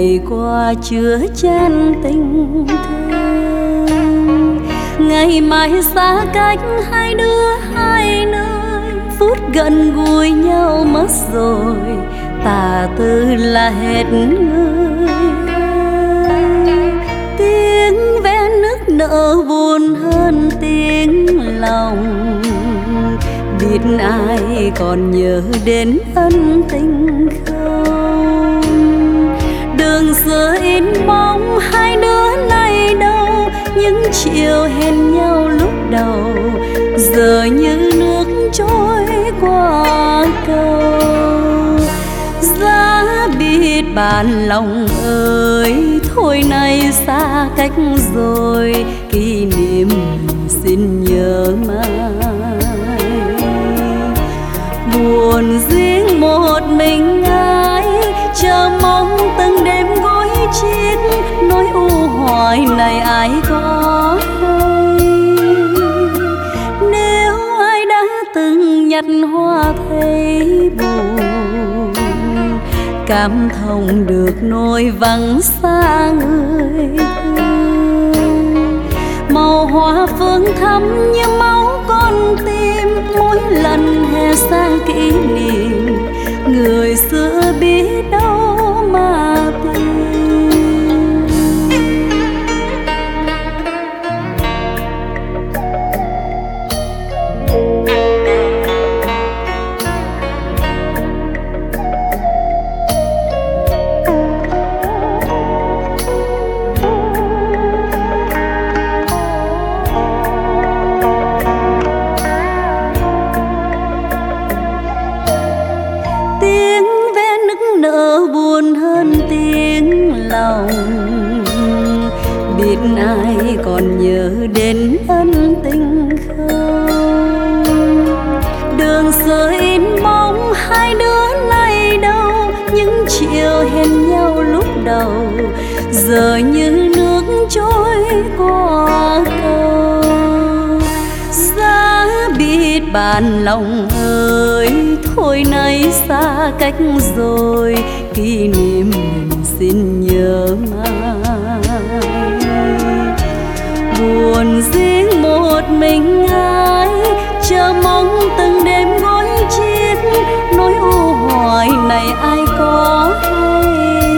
ngày qua chứa chan tình thương. Ngày mai xa cách hai đứa hai nơi, phút gần gũi nhau mất rồi, tà tư là hết người. Tiếng ve nức nở buồn hơn tiếng lòng, biết ai còn nhớ đến ân tình không. Đường xưa in bóng hai đứa này đâu, những chiều hẹn nhau lúc đầu, giờ như nước trôi qua cầu. Giá biết bàn lòng ơi, thôi nay xa cách rồi, kỷ niệm xin nhớ mãi. Buồn riêng một mình ai, chờ mong từng đêm gối chiếc, nỗi u hoài này ai có hay. Nếu ai đã từng nhặt hoa thấy buồn, cảm thông được nỗi vắng xa người thương. Màu hoa phương thắm như máu con tim, mỗi lần hè sang kỷ niệm, người xưa biết đâu mà tìm. Buồn hơn tiếng lòng, biết ai còn nhớ đến ân tình không. Đường xưa in bóng hai đứa này đâu, những chiều hẹn nhau lúc đầu, giờ như nước trôi qua cầu. Giá biết bàn lòng ơi, thôi nay xa cách rồi, kỷ niệm mình xin nhớ mãi. Buồn riêng một mình ai, chờ mong từng đêm gối chiếc, nỗi u hoài này ai có hay.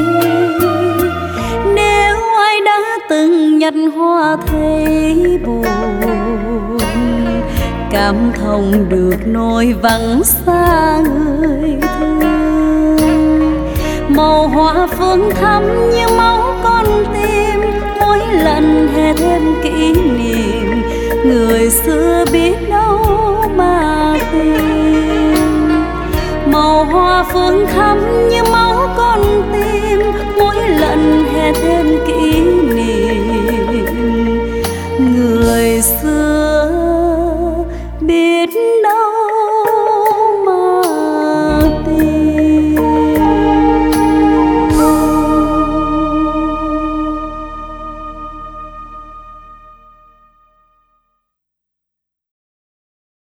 Nếu ai đã từng nhặt hoa thấy buồn, cảm thông được nỗi vắng xa người thương. Màu hoa phương thắm như máu con tim, mỗi lần hè thêm kỷ niệm, người xưa biết đâu mà tìm. Màu hoa phương thắm như máu con tim, mỗi lần hè thêm kỷ niệm,